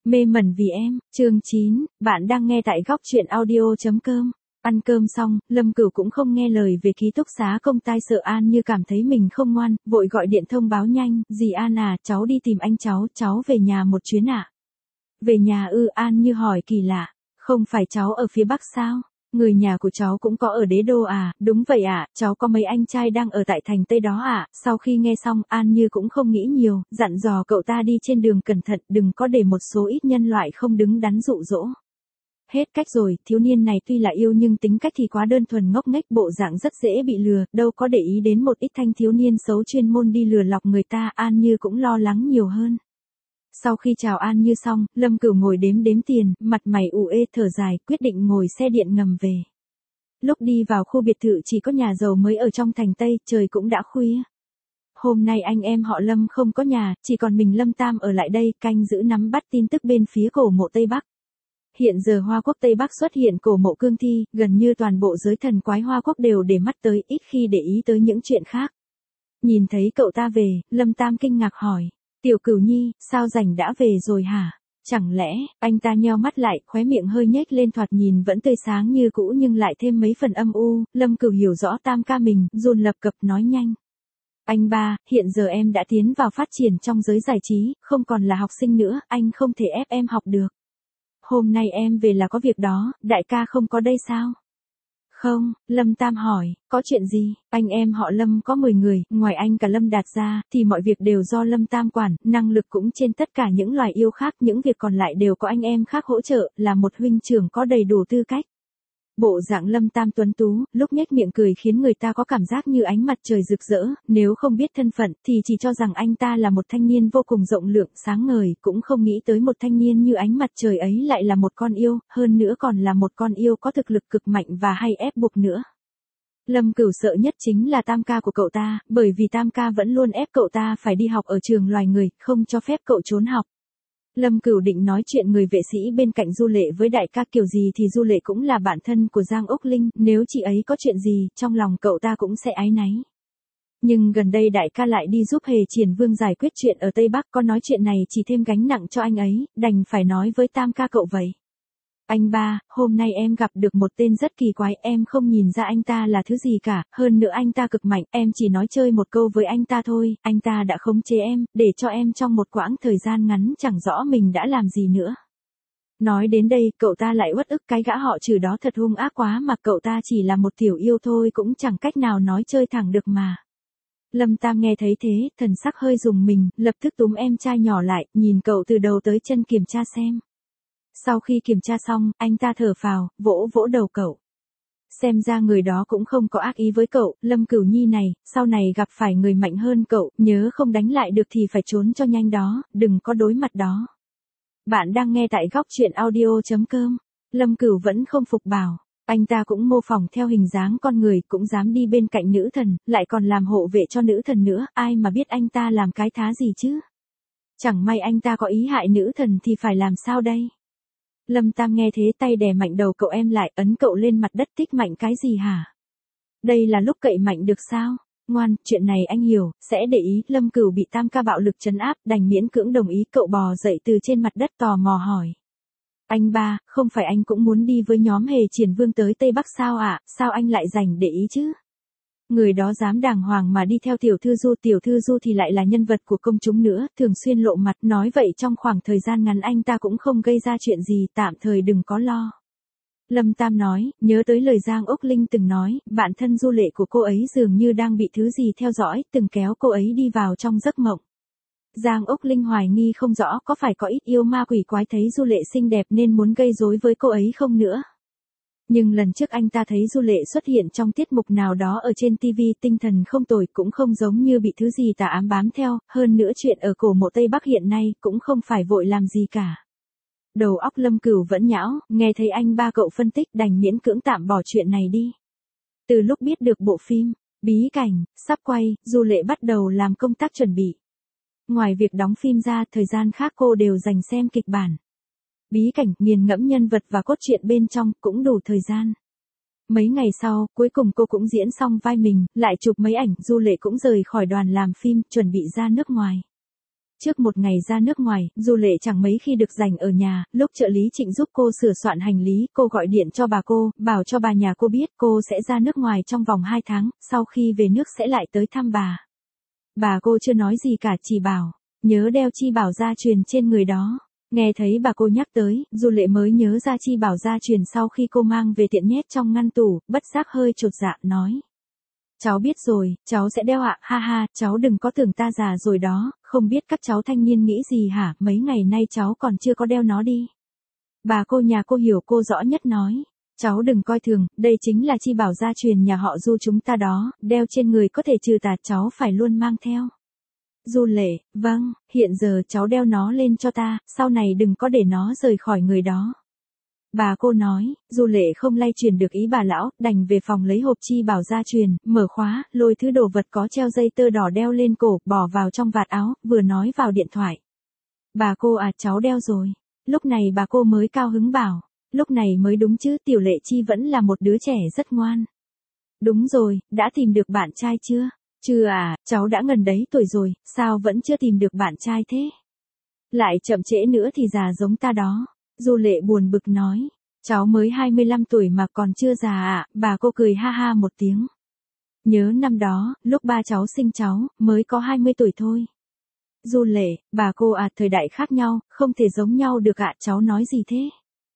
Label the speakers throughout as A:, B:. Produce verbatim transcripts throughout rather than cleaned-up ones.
A: Mê mẩn vì em, chương chín, bạn đang nghe tại góc truyện audio.com. Ăn cơm xong, Lâm Cửu cũng không nghe lời về ký túc xá công tai sợ An Như cảm thấy mình không ngoan, vội gọi điện thông báo nhanh, dì An à, cháu đi tìm anh cháu, cháu về nhà một chuyến ạ. À? Về nhà ư? An Như hỏi kỳ lạ, không phải cháu ở phía Bắc sao? Người nhà của cháu cũng có ở Đế Đô à? Đúng vậy ạ, à, cháu có mấy anh trai đang ở tại thành Tây đó ạ. À? Sau khi nghe xong, An Như cũng không nghĩ nhiều, dặn dò cậu ta đi trên đường cẩn thận, đừng có để một số ít nhân loại không đứng đắn dụ dỗ. Hết cách rồi, thiếu niên này tuy là yêu nhưng tính cách thì quá đơn thuần ngốc nghếch, bộ dạng rất dễ bị lừa, đâu có để ý đến một ít thanh thiếu niên xấu chuyên môn đi lừa lọc người ta. An Như cũng lo lắng nhiều hơn. Sau khi chào An Như xong, Lâm Cửu ngồi đếm đếm tiền, mặt mày ủ ê thở dài, quyết định ngồi xe điện ngầm về. Lúc đi vào khu biệt thự chỉ có nhà giàu mới ở trong thành Tây, trời cũng đã khuya. Hôm nay anh em họ Lâm không có nhà, chỉ còn mình Lâm Tam ở lại đây, canh giữ nắm bắt tin tức bên phía cổ mộ Tây Bắc. Hiện giờ Hoa Quốc Tây Bắc xuất hiện cổ mộ cương thi, gần như toàn bộ giới thần quái Hoa Quốc đều để mắt tới, ít khi để ý tới những chuyện khác. Nhìn thấy cậu ta về, Lâm Tam kinh ngạc hỏi. Tiểu Cửu Nhi, sao rảnh đã về rồi hả? Chẳng lẽ, anh ta nheo mắt lại, khóe miệng hơi nhếch lên, thoạt nhìn vẫn tươi sáng như cũ nhưng lại thêm mấy phần âm u. Lâm Cửu hiểu rõ Tam ca mình, run lập cập nói nhanh. Anh ba, hiện giờ em đã tiến vào phát triển trong giới giải trí, không còn là học sinh nữa, anh không thể ép em học được. Hôm nay em về là có việc đó, đại ca không có đây sao? Không, Lâm Tam hỏi, có chuyện gì? Anh em họ Lâm có mười người, ngoài anh cả Lâm Đạt ra, thì mọi việc đều do Lâm Tam quản, năng lực cũng trên tất cả những loài yêu khác, những việc còn lại đều có anh em khác hỗ trợ, là một huynh trưởng có đầy đủ tư cách. Bộ dạng Lâm Tam tuấn tú, lúc nhếch miệng cười khiến người ta có cảm giác như ánh mặt trời rực rỡ, nếu không biết thân phận thì chỉ cho rằng anh ta là một thanh niên vô cùng rộng lượng, sáng ngời, cũng không nghĩ tới một thanh niên như ánh mặt trời ấy lại là một con yêu, hơn nữa còn là một con yêu có thực lực cực mạnh và hay ép buộc nữa. Lâm Cửu sợ nhất chính là Tam ca của cậu ta, bởi vì Tam ca vẫn luôn ép cậu ta phải đi học ở trường loài người, không cho phép cậu trốn học. Lâm Cửu định nói chuyện người vệ sĩ bên cạnh Du Lệ với đại ca, kiểu gì thì Du Lệ cũng là bạn thân của Giang Úc Linh, nếu chị ấy có chuyện gì, trong lòng cậu ta cũng sẽ áy náy. Nhưng gần đây đại ca lại đi giúp Hề Triển Vương giải quyết chuyện ở Tây Bắc, có nói chuyện này chỉ thêm gánh nặng cho anh ấy, đành phải nói với Tam ca cậu vậy. Anh ba, hôm nay em gặp được một tên rất kỳ quái, em không nhìn ra anh ta là thứ gì cả, hơn nữa anh ta cực mạnh, em chỉ nói chơi một câu với anh ta thôi, anh ta đã khống chế em, để cho em trong một quãng thời gian ngắn chẳng rõ mình đã làm gì nữa. Nói đến đây, cậu ta lại uất ức, cái gã họ Trừ đó thật hung ác quá, mà cậu ta chỉ là một tiểu yêu thôi cũng chẳng cách nào nói chơi thẳng được mà. Lâm Tam nghe thấy thế, thần sắc hơi rùng mình, lập tức túm em trai nhỏ lại, nhìn cậu từ đầu tới chân kiểm tra xem. Sau khi kiểm tra xong, anh ta thở phào, vỗ vỗ đầu cậu. Xem ra người đó cũng không có ác ý với cậu, Lâm Cửu Nhi này, sau này gặp phải người mạnh hơn cậu, nhớ không đánh lại được thì phải trốn cho nhanh đó, đừng có đối mặt đó. Bạn đang nghe tại góc truyện audio.com. Lâm Cửu vẫn không phục bảo. Anh ta cũng mô phỏng theo hình dáng con người, cũng dám đi bên cạnh nữ thần, lại còn làm hộ vệ cho nữ thần nữa, ai mà biết anh ta làm cái thá gì chứ? Chẳng may anh ta có ý hại nữ thần thì phải làm sao đây? Lâm Tam nghe thế tay đè mạnh đầu cậu em lại, ấn cậu lên mặt đất. Tích mạnh cái gì hả? Đây là lúc cậy mạnh được sao? Ngoan, chuyện này anh hiểu, sẽ để ý. Lâm Cửu bị Tam ca bạo lực trấn áp, đành miễn cưỡng đồng ý. Cậu bò dậy từ trên mặt đất tò mò hỏi. Anh ba, không phải anh cũng muốn đi với nhóm Hề Triển Vương tới Tây Bắc sao ạ? À? Sao anh lại dành để ý chứ? Người đó dám đàng hoàng mà đi theo tiểu thư Du, tiểu thư Du thì lại là nhân vật của công chúng nữa, thường xuyên lộ mặt, nói vậy trong khoảng thời gian ngắn anh ta cũng không gây ra chuyện gì, tạm thời đừng có lo. Lâm Tam nói, nhớ tới lời Giang Úc Linh từng nói, bạn thân Du Lệ của cô ấy dường như đang bị thứ gì theo dõi, từng kéo cô ấy đi vào trong giấc mộng. Giang Úc Linh hoài nghi không rõ có phải có ít yêu ma quỷ quái thấy Du Lệ xinh đẹp nên muốn gây rối với cô ấy không nữa. Nhưng lần trước anh ta thấy Du Lệ xuất hiện trong tiết mục nào đó ở trên ti vi, tinh thần không tồi, cũng không giống như bị thứ gì tà ám bám theo, hơn nữa chuyện ở cổ mộ Tây Bắc hiện nay cũng không phải vội làm gì cả. Đầu óc Lâm Cửu vẫn nhão, nghe thấy anh ba cậu phân tích đành miễn cưỡng tạm bỏ chuyện này đi. Từ lúc biết được bộ phim Bí Cảnh sắp quay, Du Lệ bắt đầu làm công tác chuẩn bị. Ngoài việc đóng phim ra, thời gian khác cô đều dành xem kịch bản. Bí Cảnh, nghiền ngẫm nhân vật và cốt truyện bên trong, cũng đủ thời gian. Mấy ngày sau, cuối cùng cô cũng diễn xong vai mình, lại chụp mấy ảnh, Du Lệ cũng rời khỏi đoàn làm phim, chuẩn bị ra nước ngoài. Trước một ngày ra nước ngoài, Du Lệ chẳng mấy khi được dành ở nhà, lúc trợ lý Trịnh giúp cô sửa soạn hành lý, cô gọi điện cho bà cô, bảo cho bà nhà cô biết cô sẽ ra nước ngoài trong vòng hai tháng, sau khi về nước sẽ lại tới thăm bà. Bà cô chưa nói gì cả, chỉ bảo, nhớ đeo chi bảo gia truyền trên người đó. Nghe thấy bà cô nhắc tới, Du Lệ mới nhớ ra chi bảo gia truyền sau khi cô mang về tiện nhét trong ngăn tủ, bất giác hơi chột dạ, nói. Cháu biết rồi, cháu sẽ đeo ạ, ha ha, cháu đừng có tưởng ta già rồi đó, không biết các cháu thanh niên nghĩ gì hả, mấy ngày nay cháu còn chưa có đeo nó đi. Bà cô nhà cô hiểu cô rõ nhất nói, cháu đừng coi thường, đây chính là chi bảo gia truyền nhà họ Du chúng ta đó, đeo trên người có thể trừ tà, cháu phải luôn mang theo. Du Lệ, vâng, hiện giờ cháu đeo nó lên cho ta, sau này đừng có để nó rời khỏi người đó. Bà cô nói, Du Lệ không lay truyền được ý bà lão, đành về phòng lấy hộp chi bảo gia truyền, mở khóa, lôi thứ đồ vật có treo dây tơ đỏ đeo lên cổ, bỏ vào trong vạt áo, vừa nói vào điện thoại. Bà cô à, cháu đeo rồi. Lúc này bà cô mới cao hứng bảo, lúc này mới đúng chứ, Tiểu Lệ Chi vẫn là một đứa trẻ rất ngoan. Đúng rồi, đã tìm được bạn trai chưa? Chưa à, cháu đã gần đấy tuổi rồi, sao vẫn chưa tìm được bạn trai thế? Lại chậm trễ nữa thì già giống ta đó. Du Lệ buồn bực nói, cháu mới hai mươi lăm tuổi mà còn chưa già ạ, bà cô cười ha ha một tiếng. Nhớ năm đó, lúc ba cháu sinh cháu, mới có hai mươi tuổi thôi. Du Lệ, bà cô à, thời đại khác nhau, không thể giống nhau được ạ, cháu nói gì thế?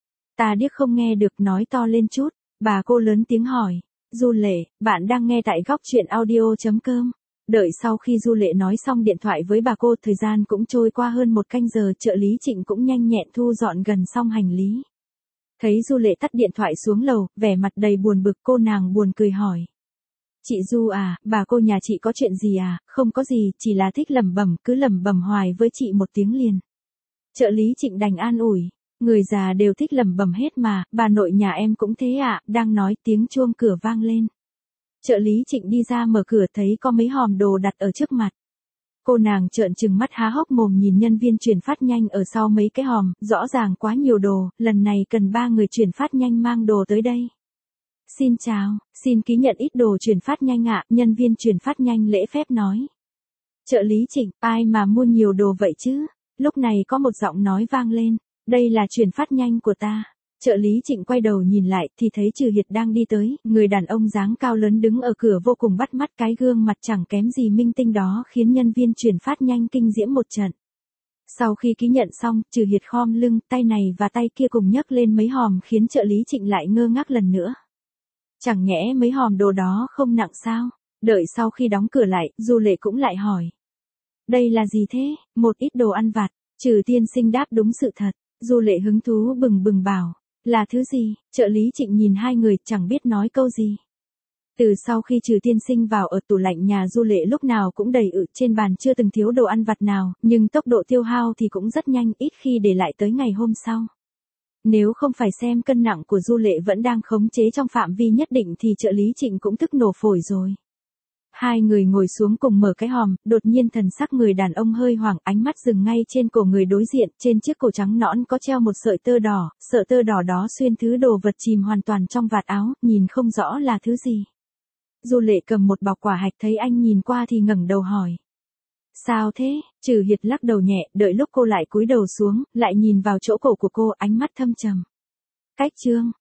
A: Ta điếc không nghe được, nói to lên chút, bà cô lớn tiếng hỏi. Du Lệ, bạn đang nghe tại góc truyện audio chấm com. Đợi sau khi Du Lệ nói xong điện thoại với bà cô, thời gian cũng trôi qua hơn một canh giờ, trợ lý Trịnh cũng nhanh nhẹn thu dọn gần xong hành lý. Thấy Du Lệ tắt điện thoại xuống lầu, vẻ mặt đầy buồn bực, cô nàng buồn cười hỏi. Chị Du à, bà cô nhà chị có chuyện gì à? Không có gì, chỉ là thích lẩm bẩm, cứ lẩm bẩm hoài với chị một tiếng liền. Trợ lý Trịnh đành an ủi. Người già đều thích lẩm bẩm hết mà, bà nội nhà em cũng thế ạ, à, đang nói tiếng chuông cửa vang lên. Trợ lý Trịnh đi ra mở cửa thấy có mấy hòm đồ đặt ở trước mặt. Cô nàng trợn trừng mắt há hốc mồm nhìn nhân viên chuyển phát nhanh ở sau mấy cái hòm, rõ ràng quá nhiều đồ, lần này cần ba người chuyển phát nhanh mang đồ tới đây. Xin chào, xin ký nhận ít đồ chuyển phát nhanh ạ, nhân viên chuyển phát nhanh lễ phép nói. Trợ lý Trịnh, ai mà mua nhiều đồ vậy chứ? Lúc này có một giọng nói vang lên, đây là chuyển phát nhanh của ta. Trợ lý Trịnh quay đầu nhìn lại thì thấy Trừ Hiệt đang đi tới, người đàn ông dáng cao lớn đứng ở cửa vô cùng bắt mắt, cái gương mặt chẳng kém gì minh tinh đó khiến nhân viên chuyển phát nhanh kinh diễm một trận. Sau khi ký nhận xong, Trừ Hiệt khom lưng, tay này và tay kia cùng nhấc lên mấy hòm khiến trợ lý Trịnh lại ngơ ngác lần nữa. Chẳng nhẽ mấy hòm đồ đó không nặng sao? Đợi sau khi đóng cửa lại, Du Lệ cũng lại hỏi. Đây là gì thế? Một ít đồ ăn vặt. Trừ tiên sinh đáp đúng sự thật. Du Lệ hứng thú bừng bừng bảo. Là thứ gì? Trợ lý Trịnh nhìn hai người chẳng biết nói câu gì. Từ sau khi Trừ tiên sinh vào ở tủ lạnh nhà Du Lệ lúc nào cũng đầy ự, trên bàn chưa từng thiếu đồ ăn vặt nào, nhưng tốc độ tiêu hao thì cũng rất nhanh, ít khi để lại tới ngày hôm sau. Nếu không phải xem cân nặng của Du Lệ vẫn đang khống chế trong phạm vi nhất định thì trợ lý Trịnh cũng tức nổ phổi rồi. Hai người ngồi xuống cùng mở cái hòm, đột nhiên thần sắc người đàn ông hơi hoảng, ánh mắt dừng ngay trên cổ người đối diện, trên chiếc cổ trắng nõn có treo một sợi tơ đỏ, sợi tơ đỏ đó xuyên thứ đồ vật chìm hoàn toàn trong vạt áo, nhìn không rõ là thứ gì. Du Lệ cầm một bọc quả hạch, thấy anh nhìn qua thì ngẩng đầu hỏi. Sao thế? Trừ Hiệt lắc đầu nhẹ, đợi lúc cô lại cúi đầu xuống, lại nhìn vào chỗ cổ của cô, ánh mắt thâm trầm. Cách chương,